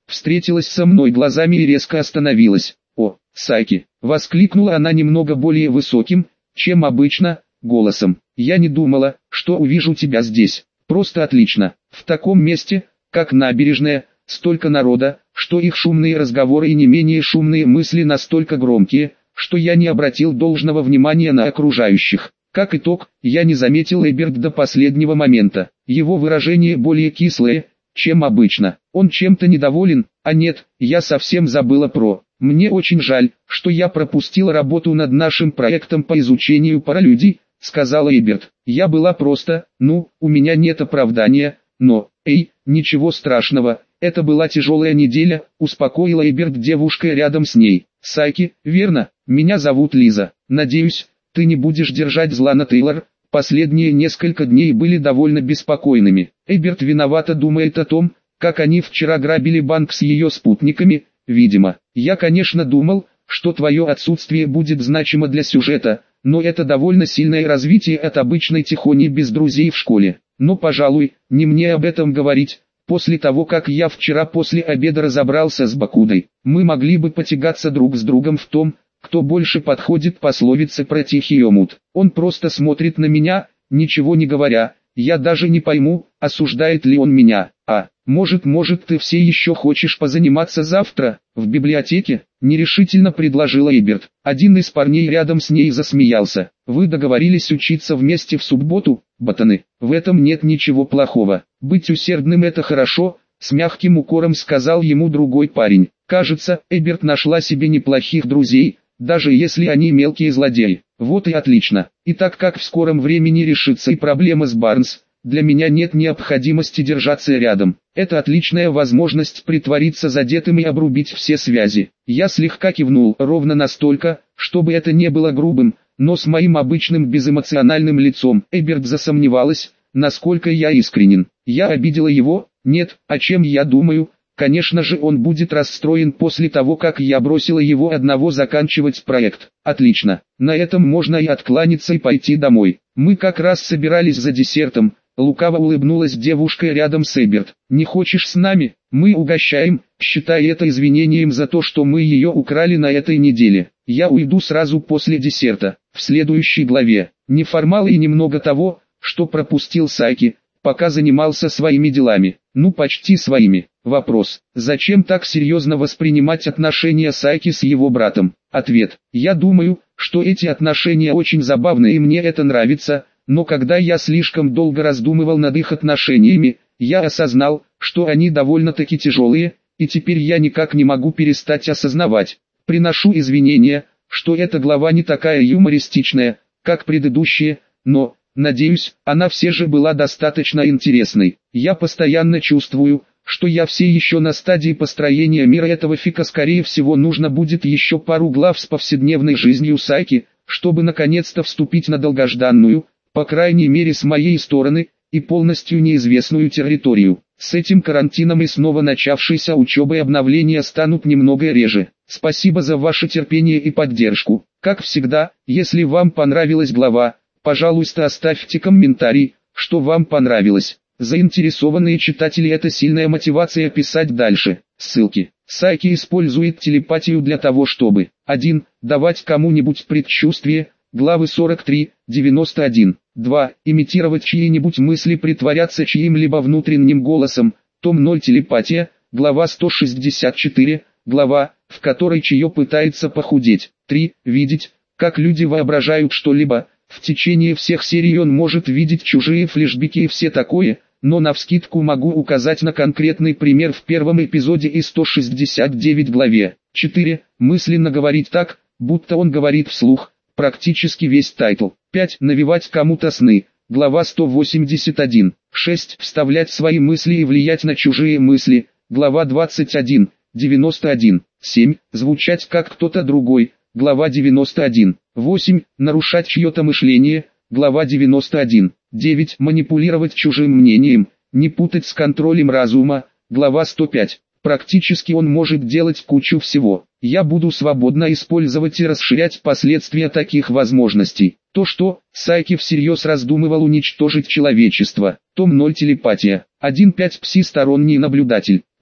встретилась со мной глазами и резко остановилась. «О, Сайки!» — воскликнула она немного более высоким, чем обычно, голосом. «Я не думала, что увижу тебя здесь. Просто отлично. В таком месте, как набережная, столько народа, что их шумные разговоры и не менее шумные мысли настолько громкие, что я не обратил должного внимания на окружающих. Как итог, я не заметил Эберт до последнего момента. Его выражение более кислое, чем обычно. Он чем-то недоволен, а нет, я совсем забыла про... Мне очень жаль, что я пропустил работу над нашим проектом по изучению паралюдей, сказала Эберт. Я была просто, ну, у меня нет оправдания, но, эй, ничего страшного, это была тяжелая неделя, успокоила Эберт девушка рядом с ней. Сайки, верно, меня зовут Лиза, надеюсь, ты не будешь держать зла на Тейлор. Последние несколько дней были довольно беспокойными. Эберт виновато думает о том, как они вчера грабили банк с ее спутниками, видимо. Я, конечно, думал, что твое отсутствие будет значимо для сюжета, но это довольно сильное развитие от обычной тихони без друзей в школе. Но, пожалуй, не мне об этом говорить. После того, как я вчера после обеда разобрался с Бакудой, мы могли бы потягаться друг с другом в том, кто больше подходит пословице про тихий омут. Он просто смотрит на меня, ничего не говоря. Я даже не пойму, осуждает ли он меня. А, может, может ты все еще хочешь позаниматься завтра, в библиотеке? Нерешительно предложила Эберт. Один из парней рядом с ней засмеялся. Вы договорились учиться вместе в субботу, ботаны? В этом нет ничего плохого. Быть усердным это хорошо, с мягким укором сказал ему другой парень. Кажется, Эберт нашла себе неплохих друзей, даже если они мелкие злодеи. Вот и отлично. И так как в скором времени решится и проблема с Барнс, для меня нет необходимости держаться рядом. Это отличная возможность притвориться задетым и обрубить все связи. Я слегка кивнул, ровно настолько, чтобы это не было грубым, но с моим обычным безэмоциональным лицом. Эберт засомневалась, насколько я искренен. Я обидела его? Нет, о чем я думаю? Конечно же, он будет расстроен после того, как я бросила его одного заканчивать проект. Отлично, на этом можно и откланяться и пойти домой. Мы как раз собирались за десертом. Лукаво улыбнулась девушка рядом с Эберт. Не хочешь с нами? Мы угощаем, считай это извинением за то, что мы ее украли на этой неделе. Я уйду сразу после десерта. В следующей главе. Неформал и немного того, что пропустил Сайки, пока занимался своими делами. Ну почти своими. Вопрос: зачем так серьезно воспринимать отношения Сайки с его братом? Ответ: я думаю, что эти отношения очень забавны и мне это нравится, но когда я слишком долго раздумывал над их отношениями, я осознал, что они довольно-таки тяжелые, и теперь я никак не могу перестать осознавать. Приношу извинения, что эта глава не такая юмористичная, как предыдущие, но, надеюсь, она все же была достаточно интересной. Я постоянно чувствую, что я все еще на стадии построения мира этого фика. Скорее всего, нужно будет еще пару глав с повседневной жизнью Сайки, чтобы наконец-то вступить на долгожданную, по крайней мере с моей стороны, и полностью неизвестную территорию. С этим карантином и снова начавшейся учебой обновления станут немного реже. Спасибо за ваше терпение и поддержку. Как всегда, если вам понравилась глава, пожалуйста, оставьте комментарий, что вам понравилось. Заинтересованные читатели — это сильная мотивация писать дальше. Ссылки. Сайки использует телепатию для того, чтобы один давать кому-нибудь предчувствие, главы сорок три девяносто один. два Имитировать чьи-нибудь мысли, притворяться чьим-либо внутренним голосом. Том ноль Телепатия, глава сто шестьдесят четыре, глава, в которой Чио пытается похудеть. три Видеть, как люди воображают что-либо. В течение всех серий он может видеть чужие флешбеки и все такое, но навскидку могу указать на конкретный пример в первом эпизоде и сто шестьдесят девятой главе. четыре Мысленно говорить так, будто он говорит вслух, практически весь тайтл. пять Навевать кому-то сны, глава сто восемьдесят один. шесть Вставлять свои мысли и влиять на чужие мысли, глава двадцать один девяносто один. семь Звучать как кто-то другой, глава девяносто один. восемь Нарушать чье-то мышление, глава девяносто один. девять Манипулировать чужим мнением, не путать с контролем разума, глава сто пять. Практически он может делать кучу всего. Я буду свободно использовать и расширять последствия таких возможностей. То, что Сайки всерьез раздумывал уничтожить человечество. Том ноль Телепатия. один пять Пси-сторонний наблюдатель.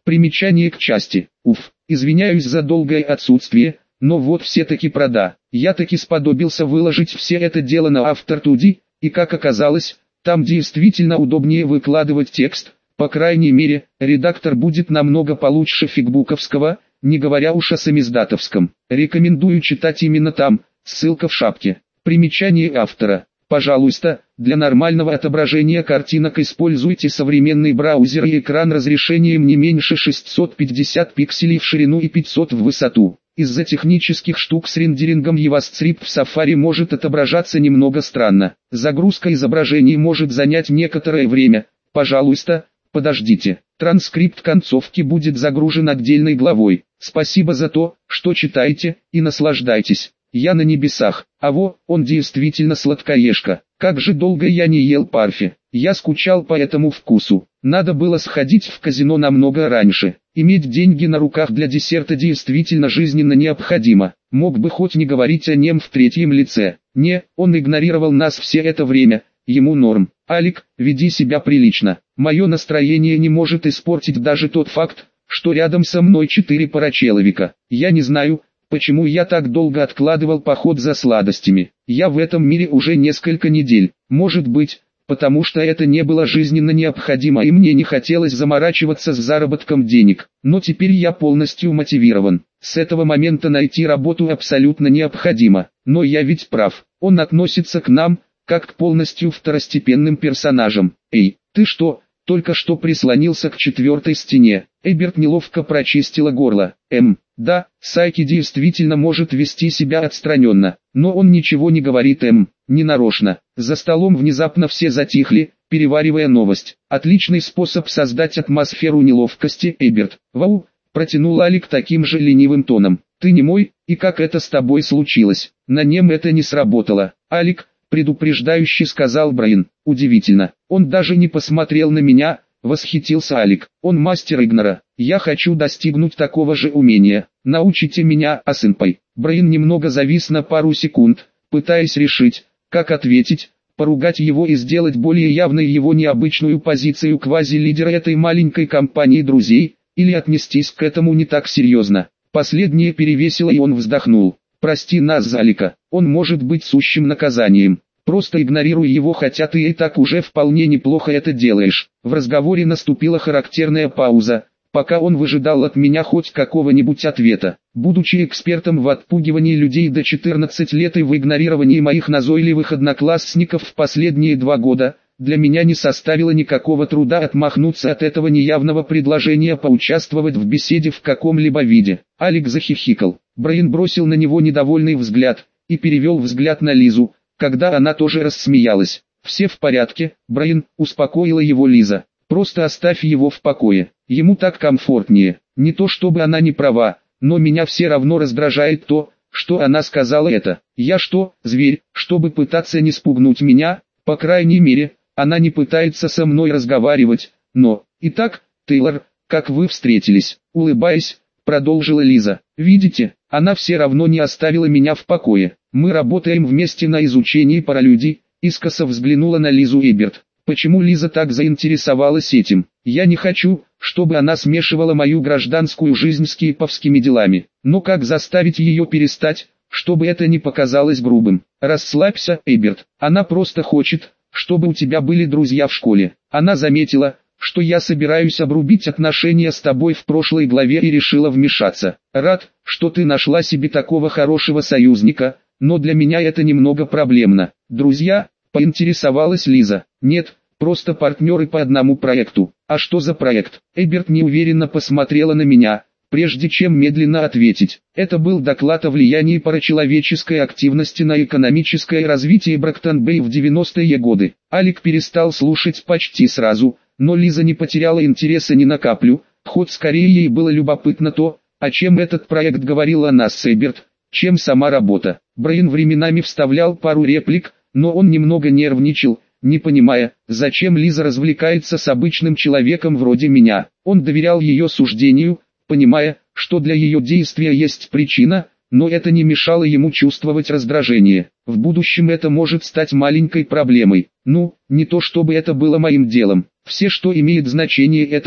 Примечание к части. Уф, извиняюсь за долгое отсутствие, но вот все-таки прода. Я таки сподобился выложить все это дело на AuthorTudy, и как оказалось, там действительно удобнее выкладывать текст, по крайней мере, редактор будет намного получше фигбуковского, не говоря уж о самиздатовском. Рекомендую читать именно там, ссылка в шапке. Примечание автора. Пожалуйста, для нормального отображения картинок используйте современный браузер и экран разрешением не меньше шестьсот пятьдесят пикселей в ширину и пятьсот в высоту. Из-за технических штук с рендерингом JavaScript в Safari может отображаться немного странно. Загрузка изображений может занять некоторое время. Пожалуйста, подождите. Транскрипт концовки будет загружен отдельной главой. Спасибо за то, что читаете, и наслаждайтесь. Я на небесах. А во, он действительно сладкоежка. Как же долго я не ел парфе. Я скучал по этому вкусу. Надо было сходить в казино намного раньше. Иметь деньги на руках для десерта действительно жизненно необходимо. Мог бы хоть не говорить о нем в третьем лице. Не, он игнорировал нас все это время. Ему норм. Алик, веди себя прилично. Мое настроение не может испортить даже тот факт, что рядом со мной четыре порачеловика. Я не знаю, почему я так долго откладывал поход за сладостями. Я в этом мире уже несколько недель. Может быть, потому что это не было жизненно необходимо и мне не хотелось заморачиваться с заработком денег. Но теперь я полностью мотивирован. С этого момента найти работу абсолютно необходимо. Но я ведь прав. Он относится к нам, как к полностью второстепенным персонажам. Эй, ты что, только что прислонился к четвертой стене? Эберт неловко прочистила горло. Эм, да, Сайки действительно может вести себя отстраненно, но он ничего не говорит эм, ненарочно. За столом внезапно все затихли, переваривая новость. Отличный способ создать атмосферу неловкости, Эберт. Вау, протянул Алик таким же ленивым тоном. Ты не мой, и как это с тобой случилось? На нем это не сработало. Алик, предупреждающе сказал Брайан. Удивительно, он даже не посмотрел на меня. Восхитился Алик. Он мастер игнора. Я хочу достигнуть такого же умения. Научите меня, асынпай. Брайан немного завис на пару секунд, пытаясь решить, как ответить, поругать его и сделать более явной его необычную позицию квази-лидера этой маленькой компании друзей, или отнестись к этому не так серьезно. Последнее перевесило и он вздохнул. Прости нас за Алика, он может быть сущим наказанием. Просто игнорируй его, хотя ты и так уже вполне неплохо это делаешь. В разговоре наступила характерная пауза, пока он выжидал от меня хоть какого-нибудь ответа. Будучи экспертом в отпугивании людей до четырнадцати лет и в игнорировании моих назойливых одноклассников в последние два года, для меня не составило никакого труда отмахнуться от этого неявного предложения поучаствовать в беседе в каком-либо виде. Алик захихикал. Брайан бросил на него недовольный взгляд и перевел взгляд на Лизу, когда она тоже рассмеялась. «Все в порядке, Брайан», — успокоила его Лиза. «Просто оставь его в покое, ему так комфортнее. Не то чтобы она не права, но меня все равно раздражает то, что она сказала это. Я что, зверь, чтобы пытаться не спугнуть меня? По крайней мере, она не пытается со мной разговаривать, но... Итак, Тейлор, как вы встретились?» Улыбаясь, продолжила Лиза. «Видите, она все равно не оставила меня в покое. Мы работаем вместе на изучении паралюдий», — искоса взглянула на Лизу Эберт. «Почему Лиза так заинтересовалась этим? Я не хочу, чтобы она смешивала мою гражданскую жизнь с киповскими делами. Но как заставить ее перестать, чтобы это не показалось грубым? Расслабься, Эберт, она просто хочет, чтобы у тебя были друзья в школе. Она заметила, что я собираюсь обрубить отношения с тобой в прошлой главе и решила вмешаться. Рад, что ты нашла себе такого хорошего союзника, но для меня это немного проблемно. Друзья?» — поинтересовалась Лиза. «Нет, просто партнеры по одному проекту». «А что за проект?» Эберт неуверенно посмотрела на меня, прежде чем медленно ответить. Это был доклад о влиянии парачеловеческой активности на экономическое развитие Брактон-Бэй в девяностые годы. Алик перестал слушать почти сразу, но Лиза не потеряла интереса ни на каплю, хоть скорее ей было любопытно то, о чем этот проект говорил о нас с Эберт, чем сама работа. Брайан временами вставлял пару реплик, но он немного нервничал, не понимая, зачем Лиза развлекается с обычным человеком вроде меня. Он доверял ее суждению, понимая, что для ее действия есть причина, но это не мешало ему чувствовать раздражение. В будущем это может стать маленькой проблемой. Ну, не то чтобы это было моим делом. Все, что имеет значение, это то,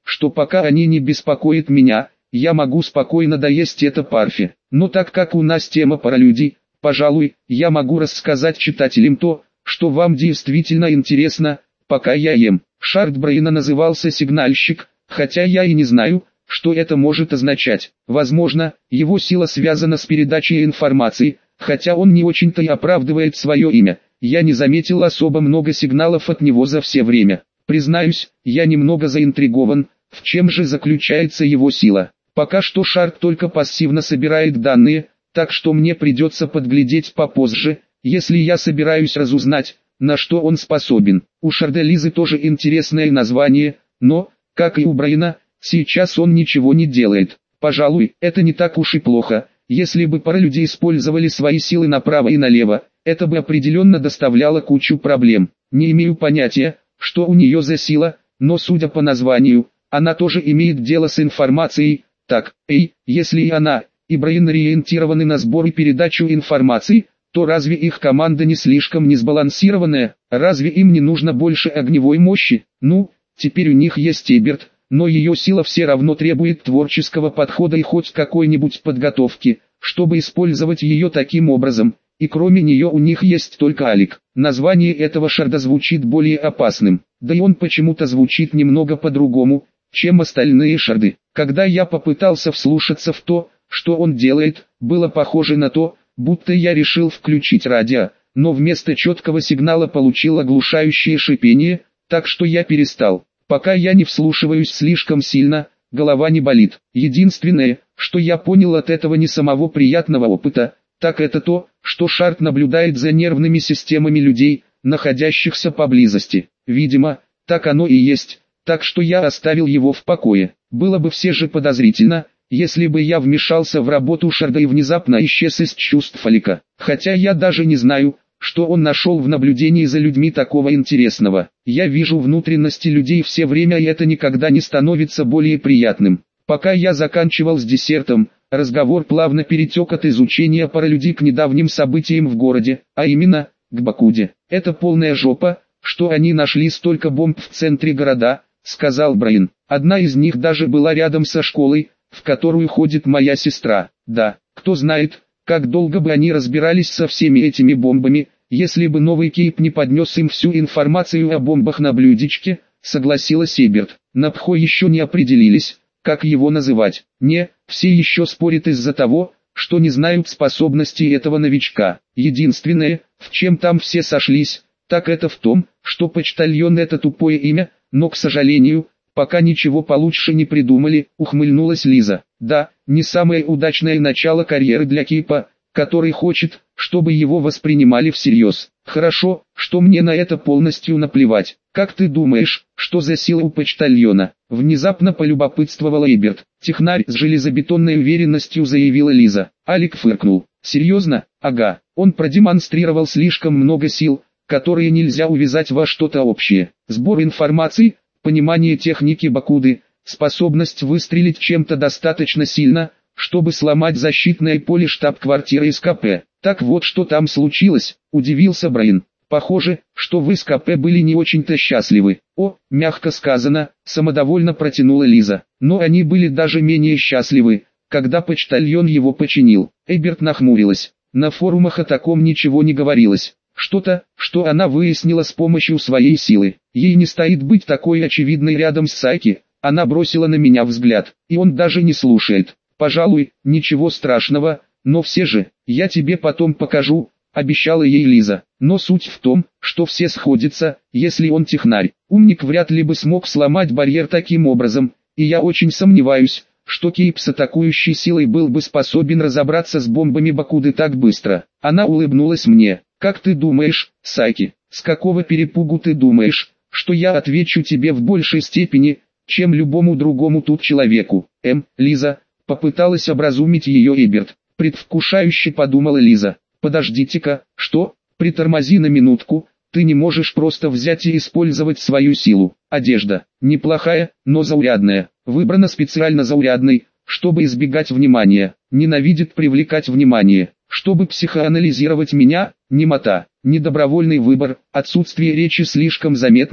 что пока они не беспокоят меня, я могу спокойно доесть это парфе. Но так как у нас тема про людей, пожалуй, я могу рассказать читателям то, что вам действительно интересно, пока я ем. Шард Брейна назывался сигнальщик, хотя я и не знаю, что это может означать. Возможно, его сила связана с передачей информации, хотя он не очень-то и оправдывает свое имя. Я не заметил особо много сигналов от него за все время. Признаюсь, я немного заинтригован, в чем же заключается его сила. Пока что Шард только пассивно собирает данные, так что мне придется подглядеть попозже, если я собираюсь разузнать, на что он способен. У Шарда Лизы тоже интересное название, но, как и у Брайана, сейчас он ничего не делает. Пожалуй, это не так уж и плохо. Если бы паралюди использовали свои силы направо и налево, это бы определенно доставляло кучу проблем. Не имею понятия, что у нее за сила, но судя по названию, она тоже имеет дело с информацией. Так, эй, если и она, и Брайан ориентированы на сбор и передачу информации, то разве их команда не слишком несбалансированная? Разве им не нужно больше огневой мощи? Ну, теперь у них есть Эберт, но ее сила все равно требует творческого подхода и хоть какой-нибудь подготовки, чтобы использовать ее таким образом, и кроме нее у них есть только Алик. Название этого Шарда звучит более опасным, да и он почему-то звучит немного по-другому, чем остальные Шарды. Когда я попытался вслушаться в то, что он делает, было похоже на то, будто я решил включить радио, но вместо четкого сигнала получил оглушающее шипение, так что я перестал. Пока я не вслушиваюсь слишком сильно, голова не болит. Единственное, что я понял от этого не самого приятного опыта, так это то, что Шард наблюдает за нервными системами людей, находящихся поблизости. Видимо, так оно и есть, так что я оставил его в покое. Было бы все же подозрительно, если бы я вмешался в работу Шарда и внезапно исчез из чувств Алика. Хотя я даже не знаю, что он нашел в наблюдении за людьми такого интересного. Я вижу внутренности людей все время, и это никогда не становится более приятным. Пока я заканчивал с десертом, разговор плавно перетек от изучения паралюдей к недавним событиям в городе, а именно, к Бакуде. «Это полная жопа, что они нашли столько бомб в центре города», — сказал Брайан. «Одна из них даже была рядом со школой, в которую ходит моя сестра. Да, кто знает, как долго бы они разбирались со всеми этими бомбами, если бы новый Кейп не поднес им всю информацию о бомбах на блюдечке», — согласилась Эберт. На Пхо еще не определились, как его называть. Не, все еще спорят из-за того, что не знают способностей этого новичка. Единственное, в чем там все сошлись, так это в том, что почтальон — это тупое имя, но, к сожалению, пока ничего получше не придумали, ухмыльнулась Лиза. Да, не самое удачное начало карьеры для Кейпа, который хочет, чтобы его воспринимали всерьез. Хорошо, что мне на это полностью наплевать. Как ты думаешь, что за сила у почтальона? Внезапно полюбопытствовала Эберт. Технарь с железобетонной уверенностью заявила Лиза. Алик фыркнул. Серьезно? Ага. Он продемонстрировал слишком много сил, которые нельзя увязать во что-то общее. Сбор информации, понимание техники Бакуды, способность выстрелить чем-то достаточно сильно, чтобы сломать защитное поле штаб-квартиры СКП. Так вот, что там случилось, удивился Брайан. Похоже, что вы с КП были не очень-то счастливы. О, мягко сказано, самодовольно протянула Лиза. Но они были даже менее счастливы, когда почтальон его починил. Эберт нахмурилась. На форумах о таком ничего не говорилось. Что-то, что она выяснила с помощью своей силы. Ей не стоит быть такой очевидной рядом с Сайки. Она бросила на меня взгляд, и он даже не слушает. Пожалуй, ничего страшного, но все же, я тебе потом покажу, обещала ей Лиза. Но суть в том, что все сходятся, если он технарь. Умник вряд ли бы смог сломать барьер таким образом, и я очень сомневаюсь, что Кейп с атакующей силой был бы способен разобраться с бомбами Бакуды так быстро. Она улыбнулась мне. Как ты думаешь, Сайки, с какого перепугу ты думаешь, что я отвечу тебе в большей степени, чем любому другому тут человеку? Эм, Лиза, попыталась образумить ее Эберт. Предвкушающе подумала Лиза. Подождите-ка, что? Притормози на минутку, ты не можешь просто взять и использовать свою силу. Одежда, неплохая, но заурядная, выбрана специально заурядной, чтобы избегать внимания, ненавидит привлекать внимание, чтобы психоанализировать меня, немота, недобровольный выбор, отсутствие речи слишком заметно,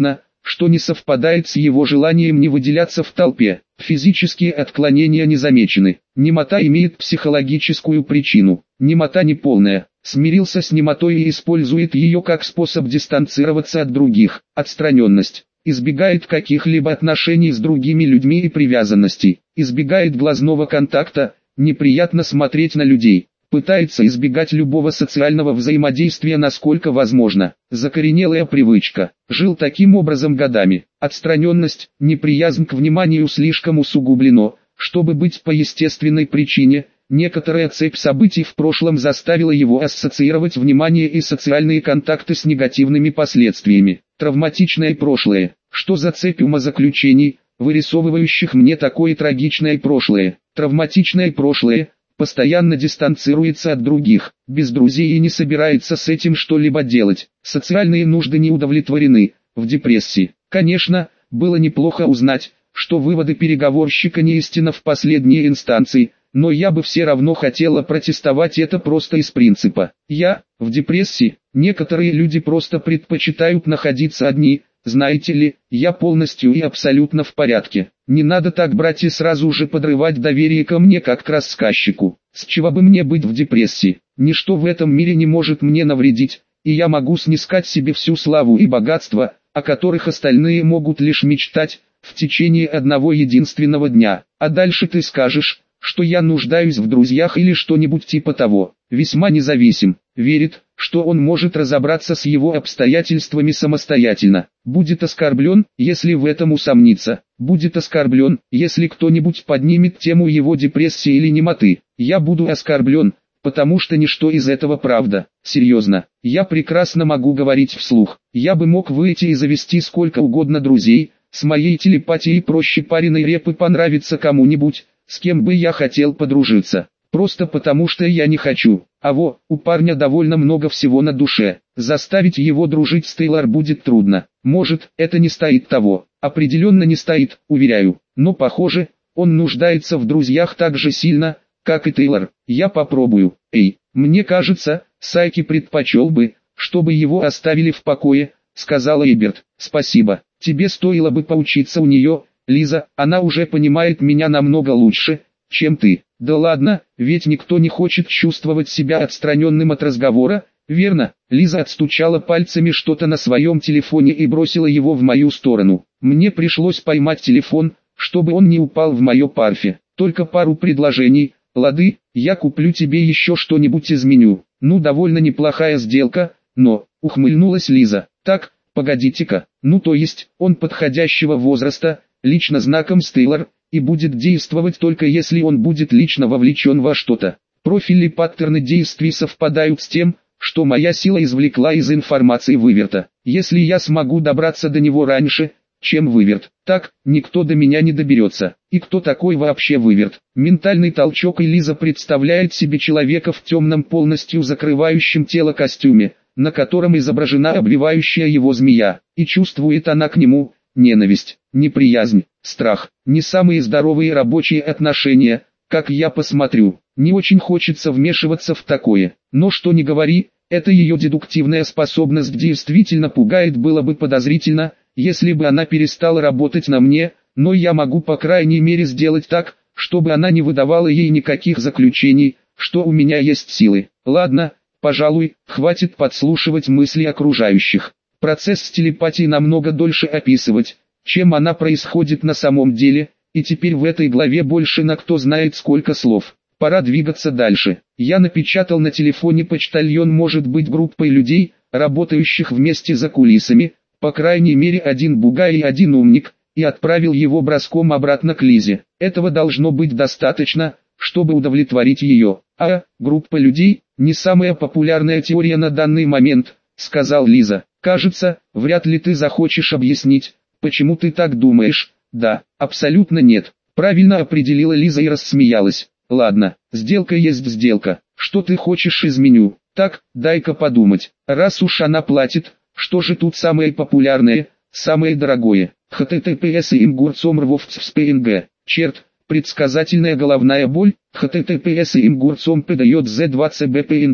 что не совпадает с его желанием не выделяться в толпе. Физические отклонения не замечены. Немота имеет психологическую причину. Немота неполная. Смирился с немотой и использует ее как способ дистанцироваться от других. Отстраненность. Избегает каких-либо отношений с другими людьми и привязанностей. Избегает глазного контакта. Неприятно смотреть на людей. Пытается избегать любого социального взаимодействия насколько возможно. Закоренелая привычка. Жил таким образом годами. Отстраненность, неприязнь к вниманию слишком усугублено, чтобы быть по естественной причине. Некоторая цепь событий в прошлом заставила его ассоциировать внимание и социальные контакты с негативными последствиями. Травматичное прошлое. Что за цепь умозаключений, вырисовывающих мне такое трагичное прошлое? Травматичное прошлое. Постоянно дистанцируется от других, без друзей и не собирается с этим что-либо делать. Социальные нужды не удовлетворены, в депрессии. Конечно, было неплохо узнать, что выводы переговорщика не истина в последней инстанции, но я бы все равно хотела протестовать это просто из принципа. Я, в депрессии, некоторые люди просто предпочитают находиться одни. Знаете ли, я полностью и абсолютно в порядке. Не надо так брать и сразу же подрывать доверие ко мне как к рассказчику. С чего бы мне быть в депрессии? Ничто в этом мире не может мне навредить, и я могу снискать себе всю славу и богатство, о которых остальные могут лишь мечтать, в течение одного единственного дня. А дальше ты скажешь, что я нуждаюсь в друзьях или что-нибудь типа того. Весьма независим, верит, что он может разобраться с его обстоятельствами самостоятельно. Будет оскорблен, если в этом усомнится. Будет оскорблен, если кто-нибудь поднимет тему его депрессии или немоты. Я буду оскорблен, потому что ничто из этого правда. Серьезно, я прекрасно могу говорить вслух. Я бы мог выйти и завести сколько угодно друзей. С моей телепатией проще пареной репы понравиться кому-нибудь, с кем бы я хотел подружиться. Просто потому что я не хочу. А во, у парня довольно много всего на душе. Заставить его дружить с Тейлор будет трудно. Может, это не стоит того. Определенно не стоит, уверяю. Но похоже, он нуждается в друзьях так же сильно, как и Тейлор. Я попробую. Эй, мне кажется, Сайки предпочел бы, чтобы его оставили в покое, сказала Эберт. Спасибо. Тебе стоило бы поучиться у нее, Лиза, она уже понимает меня намного лучше, чем ты. Да ладно, ведь никто не хочет чувствовать себя отстраненным от разговора, верно? Лиза отстучала пальцами что-то на своем телефоне и бросила его в мою сторону. Мне пришлось поймать телефон, чтобы он не упал в мое парфе. Только пару предложений, лады, я куплю тебе еще что-нибудь из меню. Ну, довольно неплохая сделка, но, ухмыльнулась Лиза. Так, погодите-ка, ну то есть, он подходящего возраста, лично знаком с Тейлор, и будет действовать только если он будет лично вовлечен во что-то. Профили и паттерны действий совпадают с тем, что моя сила извлекла из информации выверта. Если я смогу добраться до него раньше, чем выверт, так, никто до меня не доберется. И кто такой вообще выверт? Ментальный толчок, и Лиза представляет себе человека в темном полностью закрывающем тело костюме, на котором изображена обвивающая его змея, и чувствует она к нему ненависть, неприязнь, страх, не самые здоровые рабочие отношения, как я посмотрю. Не очень хочется вмешиваться в такое, но что ни говори, эта ее дедуктивная способность действительно пугает. Было бы подозрительно, если бы она перестала работать на мне, но я могу по крайней мере сделать так, чтобы она не выдавала ей никаких заключений, что у меня есть силы. Ладно, пожалуй, хватит подслушивать мысли окружающих. Процесс телепатии намного дольше описывать, чем она происходит на самом деле, и теперь в этой главе больше на кто знает сколько слов. Пора двигаться дальше. Я напечатал на телефоне почтальон может быть группой людей, работающих вместе за кулисами, по крайней мере один бугай и один умник, и отправил его броском обратно к Лизе. Этого должно быть достаточно, чтобы удовлетворить ее. А, группа людей, не самая популярная теория на данный момент, сказал Лиза. Кажется, вряд ли ты захочешь объяснить, почему ты так думаешь. Да, абсолютно нет. Правильно определила Лиза и рассмеялась. Ладно, сделка есть сделка. Что ты хочешь из меню? Так, дай-ка подумать. Раз уж она платит, что же тут самое популярное, самое дорогое? https и имгурцом рвовцвспнг. Черт, предсказательная головная боль. https и имгурцом пдает зе два цэ бэ пэ эн гэ.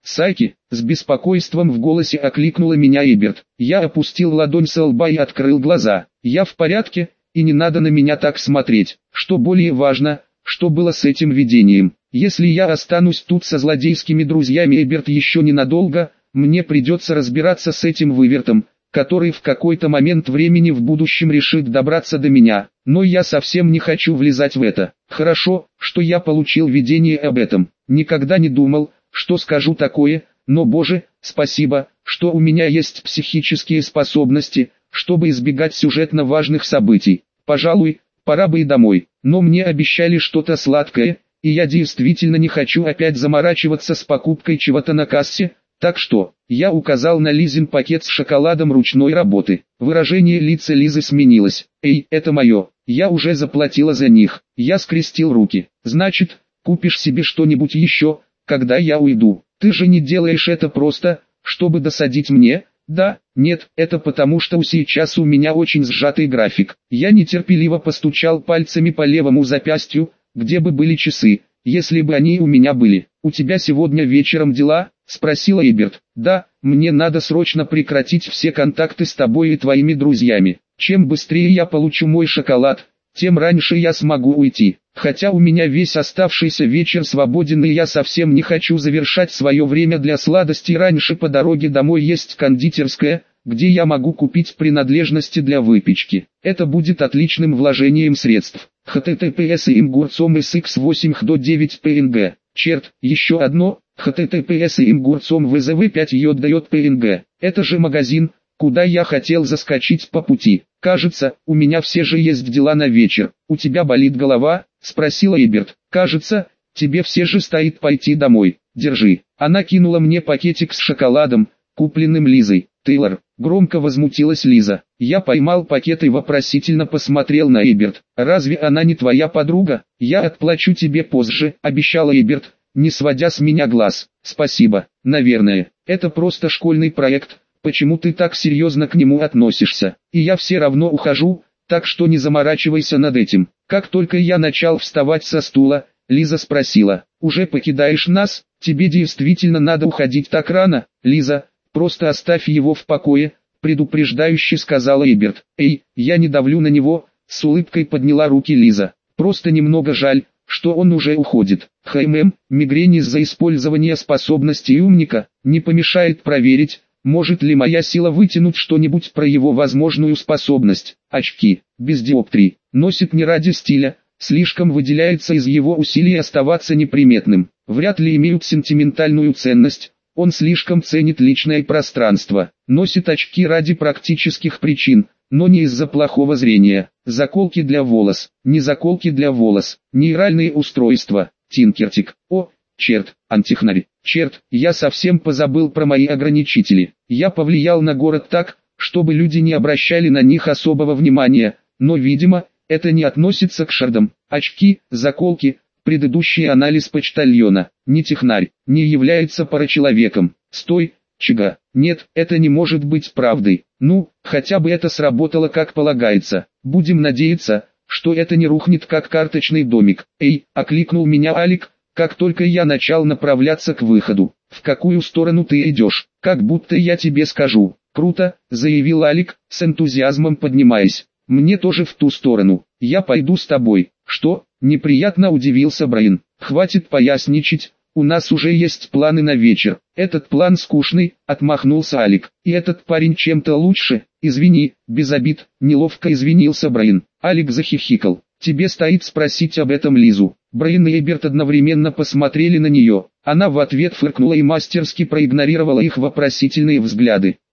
Сайки, с беспокойством в голосе окликнула меня Эберт. Я опустил ладонь со лба и открыл глаза. Я в порядке, и не надо на меня так смотреть. Что более важно, что было с этим видением. Если я останусь тут со злодейскими друзьями Эберт еще ненадолго, мне придется разбираться с этим вывертом, который в какой-то момент времени в будущем решит добраться до меня. Но я совсем не хочу влезать в это. Хорошо, что я получил видение об этом. Никогда не думал, что скажу такое, но, Боже, спасибо, что у меня есть психические способности, чтобы избегать сюжетно важных событий. Пожалуй, пора бы и домой, но мне обещали что-то сладкое, и я действительно не хочу опять заморачиваться с покупкой чего-то на кассе, так что, я указал на Лизин пакет с шоколадом ручной работы. Выражение лица Лизы сменилось. «Эй, это мое, я уже заплатила за них». Я скрестил руки. «Значит, купишь себе что-нибудь еще, когда я уйду? Ты же не делаешь это просто, чтобы досадить мне?» «Да, нет, это потому что сейчас у меня очень сжатый график». Я нетерпеливо постучал пальцами по левому запястью, где бы были часы, если бы они у меня были. «У тебя сегодня вечером дела?» — спросила Эберт. «Да, мне надо срочно прекратить все контакты с тобой и твоими друзьями. Чем быстрее я получу мой шоколад, тем раньше я смогу уйти. Хотя у меня весь оставшийся вечер свободен и я совсем не хочу завершать свое время для сладостей раньше. По дороге домой есть кондитерская, где я могу купить принадлежности для выпечки. Это будет отличным вложением средств. https имгурцом из икс восемь до девять png. Черт, еще одно, https имгурцом взв пять йод дает png. Это же магазин, куда я хотел заскочить по пути. Кажется, у меня все же есть дела на вечер. У тебя болит голова? Спросила Эберт. Кажется, тебе все же стоит пойти домой. Держи. Она кинула мне пакетик с шоколадом, купленным Лизой. Тейлор, громко возмутилась Лиза. Я поймал пакет и вопросительно посмотрел на Эберт. Разве она не твоя подруга? Я отплачу тебе позже, обещала Эберт, не сводя с меня глаз. Спасибо, наверное. Это просто школьный проект. Почему ты так серьезно к нему относишься? И я все равно ухожу, так что не заморачивайся над этим. Как только я начал вставать со стула, Лиза спросила: «Уже покидаешь нас? Тебе действительно надо уходить так рано?» «Лиза, просто оставь его в покое», — предупреждающе сказала Эберт. «Эй, я не давлю на него», — с улыбкой подняла руки Лиза. «Просто немного жаль, что он уже уходит. ХММ, мигрень из-за использования способностей умника, не помешает проверить, может ли моя сила вытянуть что-нибудь про его возможную способность. Очки, без диоптрий, носит не ради стиля, слишком выделяется из его усилий оставаться неприметным, вряд ли имеют сентиментальную ценность, он слишком ценит личное пространство, носит очки ради практических причин, но не из-за плохого зрения. Заколки для волос, не заколки для волос, нейральные устройства, Тинкертик. О, черт, антихнарь. Черт, я совсем позабыл про мои ограничители. Я повлиял на город так, чтобы люди не обращали на них особого внимания, но, видимо, это не относится к шардам. Очки, заколки, предыдущий анализ почтальона. Не технарь, не является парачеловеком. Стой, чага. Нет, это не может быть правдой. Ну, хотя бы это сработало как полагается. Будем надеяться, что это не рухнет как карточный домик. Эй, окликнул меня Алик, как только я начал направляться к выходу. В какую сторону ты идешь? Как будто я тебе скажу. Круто, заявил Алик, с энтузиазмом поднимаясь. Мне тоже в ту сторону. Я пойду с тобой. Что? Неприятно удивился Брайан. Хватит поясничать. У нас уже есть планы на вечер. Этот план скучный, отмахнулся Алик. И этот парень чем-то лучше. Извини, без обид, неловко извинился Брайан. Алик захихикал. Тебе стоит спросить об этом Лизу. Брайан и Эберт одновременно посмотрели на нее. Она в ответ фыркнула и мастерски проигнорировала их вопросительные взгляды.